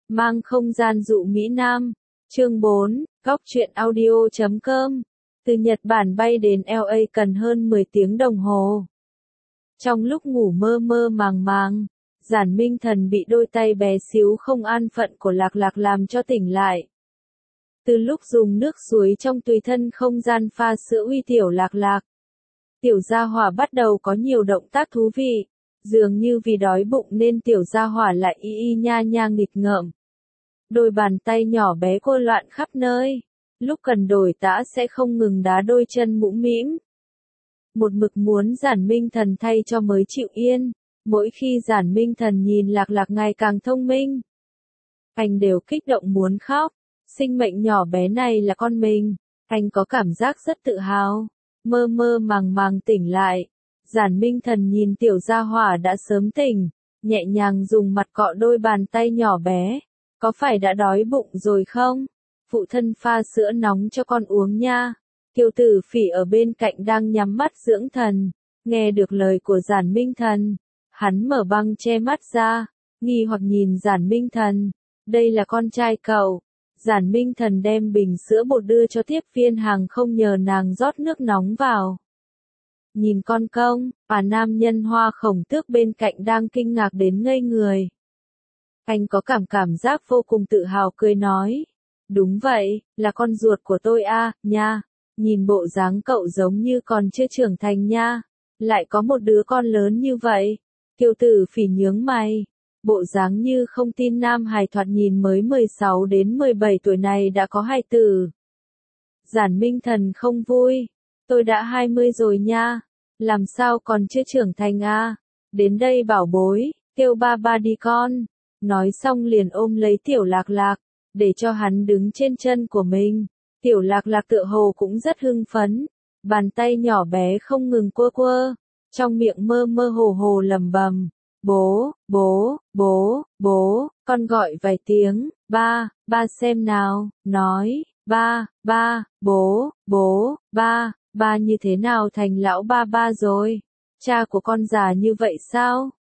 Mang không gian dụ Mỹ Nam. Chương 4, Góc truyện audio.com. Từ Nhật Bản bay đến LA cần hơn 10 tiếng đồng hồ. Trong lúc ngủ mơ mơ màng màng, Giản Minh Thần bị đôi tay bé xíu không an phận của Lạc Lạc làm cho tỉnh lại. Từ lúc dùng nước suối trong tùy thân không gian pha sữa uy tiểu Lạc Lạc, tiểu gia hỏa bắt đầu có nhiều động tác thú vị. Dường như vì đói bụng nên tiểu gia hỏa lại y y nha nha nghịch ngợm. Đôi bàn tay nhỏ bé cô loạn khắp nơi. Lúc cần đổi tã sẽ không ngừng đá đôi chân mũm mĩm. Một mực muốn Giản Minh Thần thay cho mới chịu yên. Mỗi khi Giản Minh Thần nhìn Lạc Lạc ngày càng thông minh, anh đều kích động muốn khóc. Sinh mệnh nhỏ bé này là con mình. Anh có cảm giác rất tự hào. Mơ mơ màng màng tỉnh lại. Giản Minh Thần nhìn tiểu gia hỏa đã sớm tỉnh, nhẹ nhàng dùng mặt cọ đôi bàn tay nhỏ bé. Có phải đã đói bụng rồi không? Phụ thân pha sữa nóng cho con uống nha. Kiều Tử Phỉ ở bên cạnh đang nhắm mắt dưỡng thần. Nghe được lời của Giản Minh Thần, hắn mở băng che mắt ra, nghi hoặc nhìn Giản Minh Thần. Đây là con trai cậu. Giản Minh Thần đem bình sữa bột đưa cho tiếp viên hàng không nhờ nàng rót nước nóng vào. Nhìn con công, nam nhân Hoa Khổng Tước bên cạnh đang kinh ngạc đến ngây người. Anh có cảm giác vô cùng tự hào cười nói. Đúng vậy, là con ruột của tôi nha. Nhìn bộ dáng cậu giống như còn chưa trưởng thành nha. Lại có một đứa con lớn như vậy. Kiều Tử Phỉ nhướng mày. Bộ dáng như không tin nam hài thoạt nhìn mới 16 đến 17 tuổi này đã có hài tử. Giản Minh Thần không vui. Tôi đã 20 rồi nha. Làm sao còn chưa trưởng thành Đến đây bảo bối, kêu ba ba đi con. Nói xong liền ôm lấy tiểu Lạc Lạc, để cho hắn đứng trên chân của mình. Tiểu Lạc Lạc tựa hồ cũng rất hưng phấn. Bàn tay nhỏ bé không ngừng quơ quơ. Trong miệng mơ mơ hồ hồ lẩm bẩm. Bố, bố, bố, bố, con gọi vài tiếng. Ba xem nào, nói. Ba, bố, ba như thế nào thành lão ba rồi? Cha của con già như vậy sao?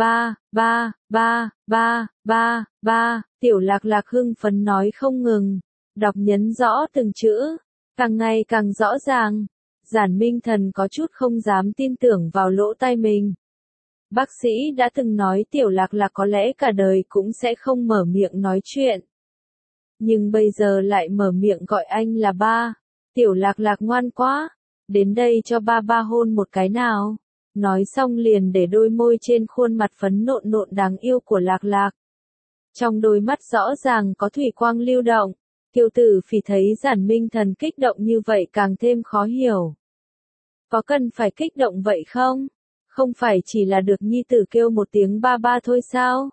Ba, tiểu Lạc Lạc hưng phấn nói không ngừng, đọc nhấn rõ từng chữ, càng ngày càng rõ ràng. Giản Minh Thần có chút không dám tin tưởng vào lỗ tai mình. Bác sĩ đã từng nói tiểu Lạc Lạc có lẽ cả đời cũng sẽ không mở miệng nói chuyện. Nhưng bây giờ lại mở miệng gọi anh là ba. Tiểu Lạc Lạc ngoan quá. Đến đây cho ba hôn một cái nào. Nói xong liền để đôi môi trên khuôn mặt phấn nộn nộn đáng yêu của Lạc Lạc. Trong đôi mắt rõ ràng có thủy quang lưu động. Kiều Tử Phỉ thấy Giản Minh Thần kích động như vậy càng thêm khó hiểu. Có cần phải kích động vậy không? Không phải chỉ là được nhi tử kêu một tiếng ba thôi sao?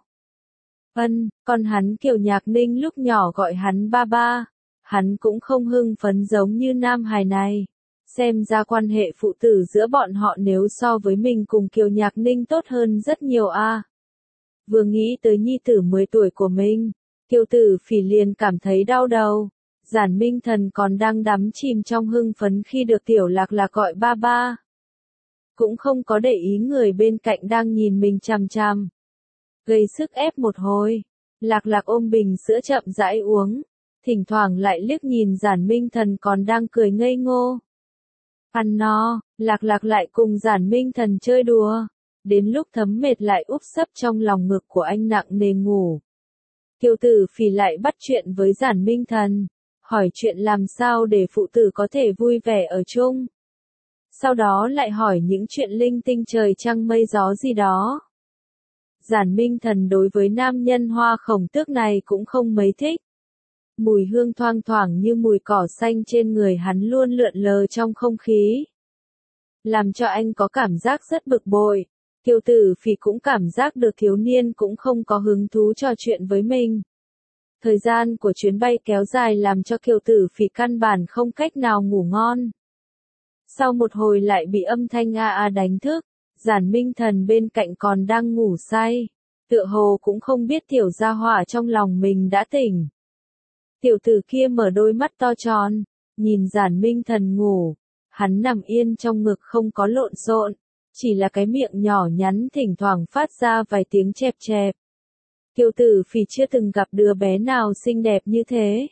Còn hắn Kiều Nhạc Ninh lúc nhỏ gọi hắn ba. Hắn cũng không hưng phấn giống như nam hài này. Xem ra quan hệ phụ tử giữa bọn họ nếu so với mình cùng Kiều Nhạc Ninh tốt hơn rất nhiều Vừa nghĩ tới nhi tử 10 tuổi của mình, Kiều Tử Phỉ liền cảm thấy đau đầu. Giản Minh Thần còn đang đắm chìm trong hưng phấn khi được tiểu Lạc Lạc gọi ba. Cũng không có để ý người bên cạnh đang nhìn mình chằm chằm. Gây sức ép một hồi, Lạc Lạc ôm bình sữa chậm rãi uống, thỉnh thoảng lại liếc nhìn Giản Minh Thần còn đang cười ngây ngô. Ăn no, Lạc Lạc lại cùng Giản Minh Thần chơi đùa, đến lúc thấm mệt lại úp sấp trong lòng ngực của anh nặng nề ngủ. Kiều Tử Phỉ lại bắt chuyện với Giản Minh Thần, hỏi chuyện làm sao để phụ tử có thể vui vẻ ở chung. Sau đó lại hỏi những chuyện linh tinh trời trăng mây gió gì đó. Giản Minh Thần đối với nam nhân Hoa Khổng Tước này cũng không mấy thích. Mùi hương thoang thoảng như mùi cỏ xanh trên người hắn luôn lượn lờ trong không khí. Làm cho anh có cảm giác rất bực bội. Kiều Tử Phỉ cũng cảm giác được thiếu niên cũng không có hứng thú trò chuyện với mình. Thời gian của chuyến bay kéo dài làm cho Kiều Tử Phỉ căn bản không cách nào ngủ ngon. Sau một hồi lại bị âm thanh đánh thức. Giản Minh Thần bên cạnh còn đang ngủ say. Tựa hồ cũng không biết tiểu gia hỏa trong lòng mình đã tỉnh. Tiểu tử kia mở đôi mắt to tròn, nhìn Giản Minh Thần ngủ. Hắn nằm yên trong ngực không có lộn xộn, chỉ là cái miệng nhỏ nhắn thỉnh thoảng phát ra vài tiếng chẹp chẹp. Kiều Tử Phỉ chưa từng gặp đứa bé nào xinh đẹp như thế.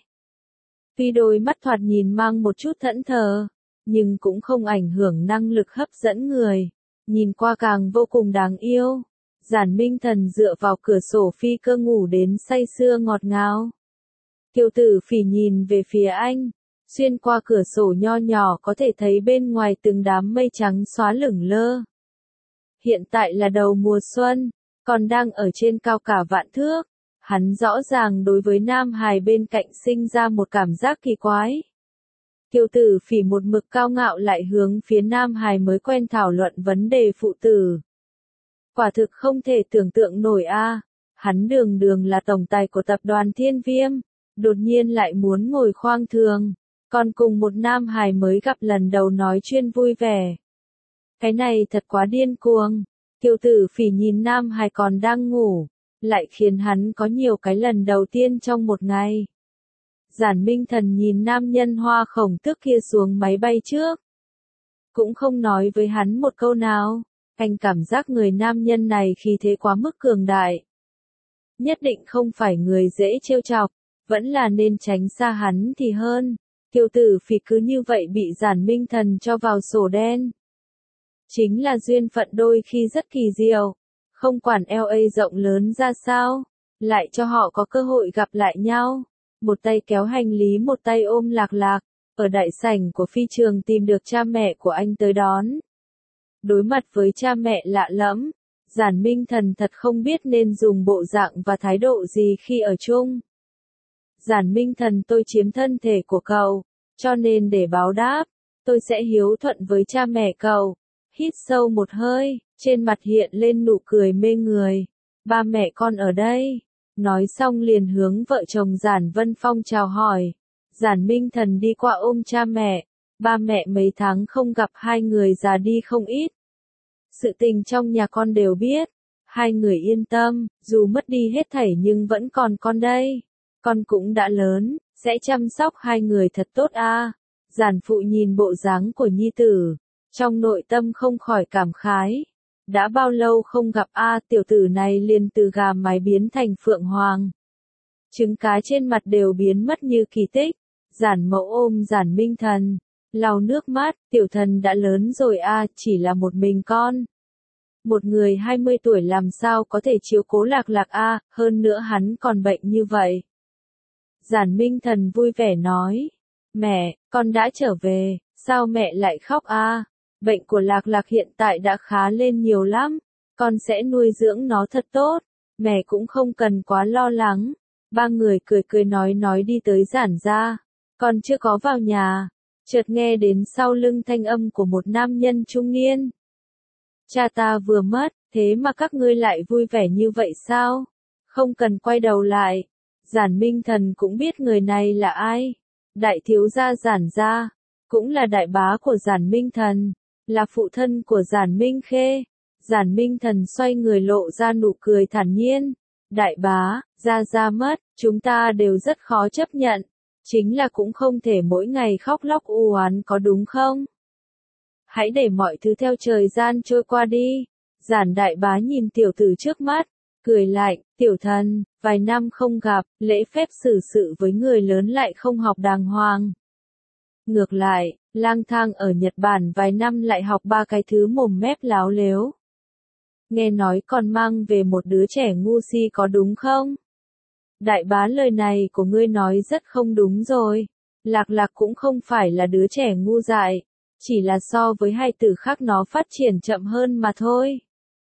Tuy đôi mắt thoạt nhìn mang một chút thẫn thờ, nhưng cũng không ảnh hưởng năng lực hấp dẫn người, nhìn qua càng vô cùng đáng yêu. Giản Minh Thần dựa vào cửa sổ phi cơ ngủ đến say sưa ngọt ngào. Kiều Tử Phỉ nhìn về phía anh, xuyên qua cửa sổ nho nhỏ có thể thấy bên ngoài từng đám mây trắng xóa lửng lơ. Hiện tại là đầu mùa xuân, còn đang ở trên cao cả vạn thước. Hắn rõ ràng đối với nam hài bên cạnh sinh ra một cảm giác kỳ quái. Kiều Tử Phỉ một mực cao ngạo lại hướng phía nam hài mới quen thảo luận vấn đề phụ tử. Quả thực không thể tưởng tượng nổi a, hắn đường đường là tổng tài của tập đoàn Thiên Viêm, đột nhiên lại muốn ngồi khoang thường, còn cùng một nam hài mới gặp lần đầu nói chuyên vui vẻ. Cái này thật quá điên cuồng. Kiều Tử Phỉ nhìn nam hài còn đang ngủ, lại khiến hắn có nhiều cái lần đầu tiên trong một ngày. Giản Minh Thần nhìn nam nhân hoa khổng tước kia xuống máy bay trước, cũng không nói với hắn một câu nào. Anh cảm giác người nam nhân này khí thế quá mức cường đại. Nhất định không phải người dễ trêu chọc, vẫn là nên tránh xa hắn thì hơn. Kiều Tử Phỉ cứ như vậy bị Giản Minh Thần cho vào sổ đen. Chính là duyên phận đôi khi rất kỳ diệu, không quản LA rộng lớn ra sao, lại cho họ có cơ hội gặp lại nhau. Một tay kéo hành lý một tay ôm Lạc Lạc, ở đại sảnh của phi trường tìm được cha mẹ của anh tới đón. Đối mặt với cha mẹ lạ lẫm, Giản Minh Thần thật không biết nên dùng bộ dạng và thái độ gì khi ở chung. Giản Minh Thần, tôi chiếm thân thể của cậu, cho nên để báo đáp, tôi sẽ hiếu thuận với cha mẹ cậu. Hít sâu một hơi, trên mặt hiện lên nụ cười mê người. Ba mẹ con ở đây. Nói xong liền hướng vợ chồng Giản Vân Phong chào hỏi. Giản Minh Thần đi qua ôm cha mẹ. Ba mẹ mấy tháng không gặp hai người già đi không ít. Sự tình trong nhà con đều biết. Hai người yên tâm, dù mất đi hết thảy nhưng vẫn còn con đây. Con cũng đã lớn, sẽ chăm sóc hai người thật tốt a. Giản phụ nhìn bộ dáng của nhi tử, trong nội tâm không khỏi cảm khái. Đã bao lâu không gặp a, tiểu tử này liền từ gà mái biến thành phượng hoàng. Trứng cá trên mặt đều biến mất như kỳ tích. Giản mẫu ôm Giản Minh Thần, lau nước mắt, tiểu thần đã lớn rồi a, chỉ là một mình con. Một người 20 tuổi làm sao có thể chiếu cố Lạc Lạc a, hơn nữa hắn còn bệnh như vậy. Giản Minh Thần vui vẻ nói, mẹ, con đã trở về, sao mẹ lại khóc a? Bệnh của Lạc Lạc hiện tại đã khá lên nhiều lắm, con sẽ nuôi dưỡng nó thật tốt, mẹ cũng không cần quá lo lắng. Ba người cười cười nói đi tới Giản gia, còn chưa có vào nhà, chợt nghe đến sau lưng thanh âm của một nam nhân trung niên. Cha ta vừa mất, thế mà các ngươi lại vui vẻ như vậy sao? Không cần quay đầu lại. Giản Minh Thần cũng biết người này là ai. Đại thiếu gia Giản gia, cũng là đại bá của Giản Minh Thần, là phụ thân của Giản Minh Khê. Giản Minh Thần xoay người lộ ra nụ cười thản nhiên. Đại bá, gia mất, chúng ta đều rất khó chấp nhận. Chính là cũng không thể mỗi ngày khóc lóc u oán có đúng không? Hãy để mọi thứ theo thời gian trôi qua đi. Giản đại bá nhìn tiểu tử trước mắt, cười lạnh, tiểu thần, vài năm không gặp, lễ phép xử sự với người lớn lại không học đàng hoàng. Ngược lại, lang thang ở Nhật Bản vài năm lại học ba cái thứ mồm mép láo lếu. Nghe nói còn mang về một đứa trẻ ngu si có đúng không? Đại bá, lời này của ngươi nói rất không đúng rồi. Lạc Lạc cũng không phải là đứa trẻ ngu dại, chỉ là so với hai tử khác nó phát triển chậm hơn mà thôi.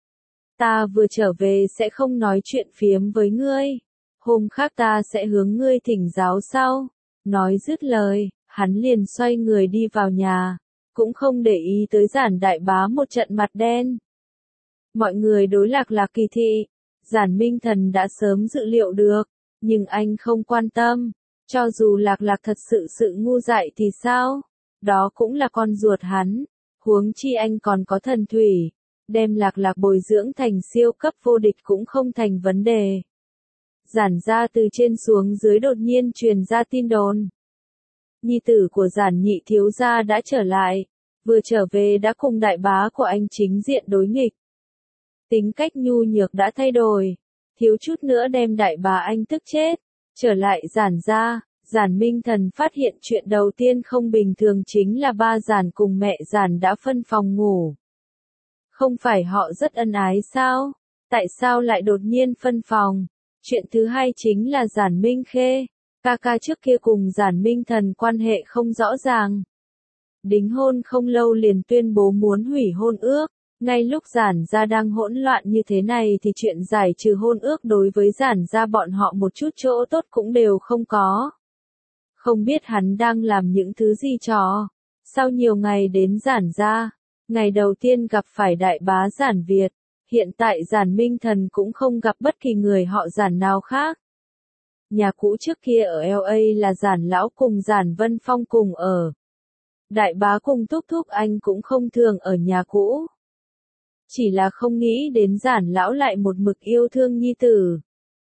Ta vừa trở về sẽ không nói chuyện phiếm với ngươi. Hôm khác ta sẽ hướng ngươi thỉnh giáo sau. Nói dứt lời, hắn liền xoay người đi vào nhà, cũng không để ý tới Giản đại bá một trận mặt đen. Mọi người đối Lạc Lạc kỳ thị, Giản Minh Thần đã sớm dự liệu được, nhưng anh không quan tâm. Cho dù Lạc Lạc thật sự ngu dại thì sao? Đó cũng là con ruột hắn. Huống chi anh còn có thần thủy. Đem Lạc Lạc bồi dưỡng thành siêu cấp vô địch cũng không thành vấn đề. Giản gia từ trên xuống dưới đột nhiên truyền ra tin đồn. Nhi tử của Giản nhị thiếu gia đã trở lại. Vừa trở về đã cùng đại bá của anh chính diện đối nghịch. Tính cách nhu nhược đã thay đổi. thiếu chút nữa đem đại bá anh tức chết. Trở lại Giản gia, Giản Minh Thần phát hiện chuyện đầu tiên không bình thường chính là ba Giản cùng mẹ Giản đã phân phòng ngủ. Không phải họ rất ân ái sao? Tại sao lại đột nhiên phân phòng? Chuyện thứ hai chính là Giản Minh Khê, ca ca trước kia cùng Giản Minh Thần quan hệ không rõ ràng. Đính hôn không lâu liền tuyên bố muốn hủy hôn ước. Ngay lúc Giản gia đang hỗn loạn như thế này thì chuyện giải trừ hôn ước đối với Giản gia bọn họ một chút chỗ tốt cũng đều không có. Không biết hắn đang làm những thứ gì trò. Sau nhiều ngày đến Giản gia, ngày đầu tiên gặp phải đại bá Giản Việt, hiện tại Giản Minh Thần cũng không gặp bất kỳ người họ Giản nào khác. Nhà cũ trước kia ở LA là Giản lão cùng Giản Vân Phong cùng ở. Đại bá cùng thúc thúc anh cũng không thường ở nhà cũ. Chỉ là không nghĩ đến Giản lão lại một mực yêu thương nhi tử.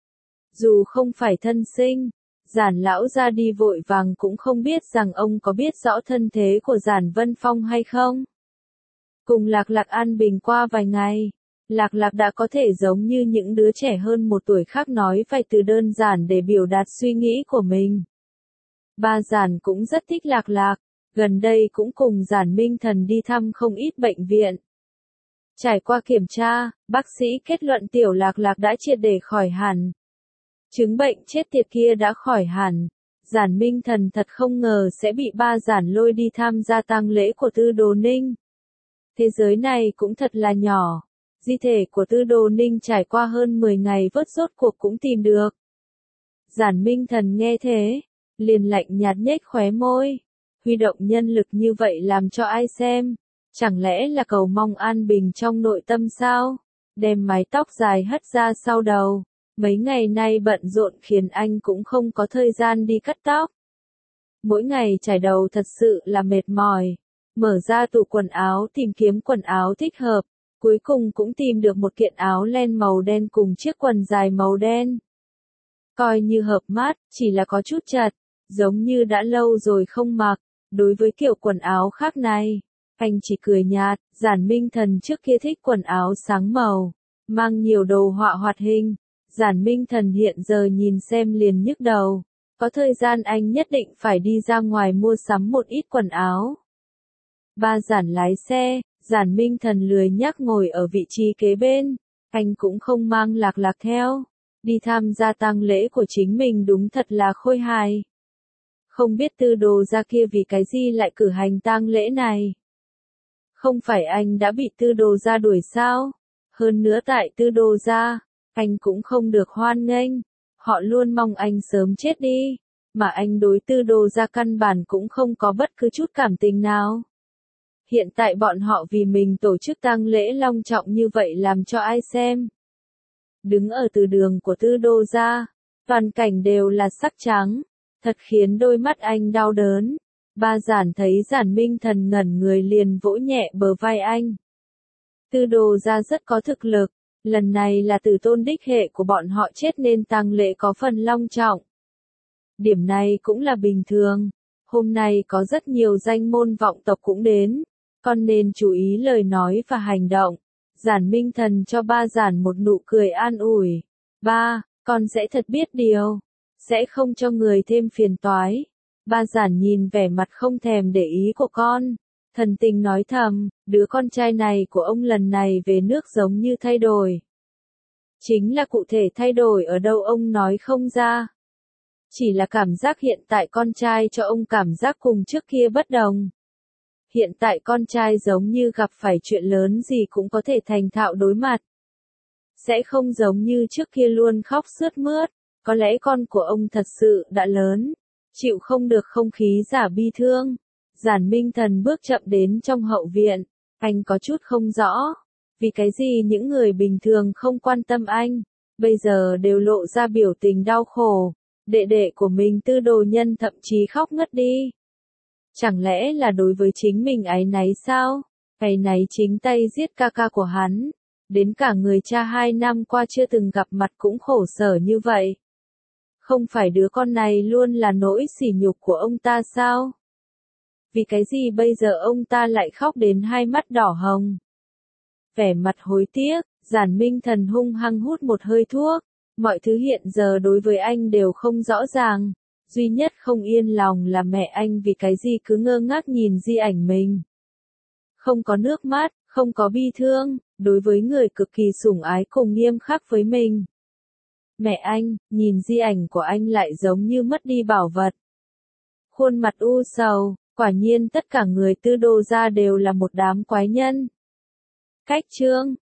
Dù không phải thân sinh, Giản lão ra đi vội vàng cũng không biết rằng ông có biết rõ thân thế của Giản Vân Phong hay không. Cùng Lạc Lạc an bình qua vài ngày, Lạc Lạc đã có thể giống như những đứa trẻ hơn một tuổi khác nói vài từ đơn giản để biểu đạt suy nghĩ của mình. Ba Giản cũng rất thích Lạc Lạc, gần đây cũng cùng Giản Minh Thần đi thăm không ít bệnh viện. Trải qua kiểm tra, bác sĩ kết luận tiểu Lạc Lạc đã triệt để khỏi hẳn. Chứng bệnh chết tiệt kia đã khỏi hẳn. Giản Minh Thần thật không ngờ sẽ bị ba Giản lôi đi tham gia tang lễ của Tư Đồ Ninh. Thế giới này cũng thật là nhỏ. Di thể của Tư Đồ Ninh trải qua hơn 10 ngày vớt rốt cuộc cũng tìm được. Giản Minh Thần nghe thế, liền lạnh nhạt nhếch khóe môi. Huy động nhân lực như vậy làm cho ai xem? Chẳng lẽ là cầu mong an bình trong nội tâm sao? Đem mái tóc dài hất ra sau đầu. Mấy ngày nay bận rộn khiến anh cũng không có thời gian đi cắt tóc. Mỗi ngày chải đầu thật sự là mệt mỏi. Mở ra tủ quần áo tìm kiếm quần áo thích hợp. Cuối cùng cũng tìm được một kiện áo len màu đen cùng chiếc quần dài màu đen. Coi như hợp mắt, chỉ là có chút chật, giống như đã lâu rồi không mặc. Đối với kiểu quần áo khác này, anh chỉ cười nhạt. Giản Minh Thần trước kia thích quần áo sáng màu, mang nhiều đồ họa hoạt hình. Giản Minh Thần hiện giờ nhìn xem liền nhức đầu. Có thời gian anh nhất định phải đi ra ngoài mua sắm một ít quần áo. Ba Giản lái xe, Giản Minh Thần lười nhác ngồi ở vị trí kế bên. Anh cũng không mang Lạc Lạc theo. Đi tham gia tang lễ của chính mình đúng thật là khôi hài. Không biết Tư Đồ gia kia vì cái gì lại cử hành tang lễ này. Không phải anh đã bị Tư Đồ gia đuổi sao? Hơn nữa tại Tư Đồ gia, anh cũng không được hoan nghênh. Họ luôn mong anh sớm chết đi. Mà anh đối Tư Đồ gia căn bản cũng không có bất cứ chút cảm tình nào. Hiện tại bọn họ vì mình tổ chức tang lễ long trọng như vậy làm cho ai xem. Đứng ở từ đường của Tư Đồ gia, toàn cảnh đều là sắc trắng. Thật khiến đôi mắt anh đau đớn. Ba Giản thấy Giản Minh Thần ngẩn người liền vỗ nhẹ bờ vai anh. Tư Đồ gia rất có thực lực. Lần này là tử tôn đích hệ của bọn họ chết nên tang lễ có phần long trọng. Điểm này cũng là bình thường. Hôm nay có rất nhiều danh môn vọng tộc cũng đến. Con nên chú ý lời nói và hành động. Giản Minh Thần cho ba Giản một nụ cười an ủi. Ba, con sẽ thật biết điều. Sẽ không cho người thêm phiền toái. Ba Giản nhìn vẻ mặt không thèm để ý của con. Thần tình nói thầm, đứa con trai này của ông lần này về nước giống như thay đổi. Chính là cụ thể thay đổi ở đâu ông nói không ra. Chỉ là cảm giác hiện tại con trai cho ông cảm giác cùng trước kia bất đồng. Hiện tại con trai giống như gặp phải chuyện lớn gì cũng có thể thành thạo đối mặt. Sẽ không giống như trước kia luôn khóc sướt mướt. Có lẽ con của ông thật sự đã lớn. Chịu không được không khí giả bi thương. Giản Minh Thần bước chậm đến trong hậu viện. Anh có chút không rõ. Vì cái gì những người bình thường không quan tâm anh. Bây giờ đều lộ ra biểu tình đau khổ. Đệ đệ của mình Tư Đồ Nhân thậm chí khóc ngất đi. Chẳng lẽ là đối với chính mình áy náy sao? Áy náy chính tay giết ca ca của hắn. Đến cả người cha 2 năm qua chưa từng gặp mặt cũng khổ sở như vậy. Không phải đứa con này luôn là nỗi sỉ nhục của ông ta sao? Vì cái gì bây giờ ông ta lại khóc đến hai mắt đỏ hồng? Vẻ mặt hối tiếc, Giản Minh Thần hung hăng hút một hơi thuốc. Mọi thứ hiện giờ đối với anh đều không rõ ràng. Duy nhất không yên lòng là mẹ anh vì cái gì cứ ngơ ngác nhìn di ảnh mình. Không có nước mắt, không có bi thương, đối với người cực kỳ sủng ái cùng nghiêm khắc với mình. Mẹ anh, nhìn di ảnh của anh lại giống như mất đi bảo vật. Khuôn mặt u sầu, quả nhiên tất cả người Tư Đồ gia đều là một đám quái nhân. Cách chương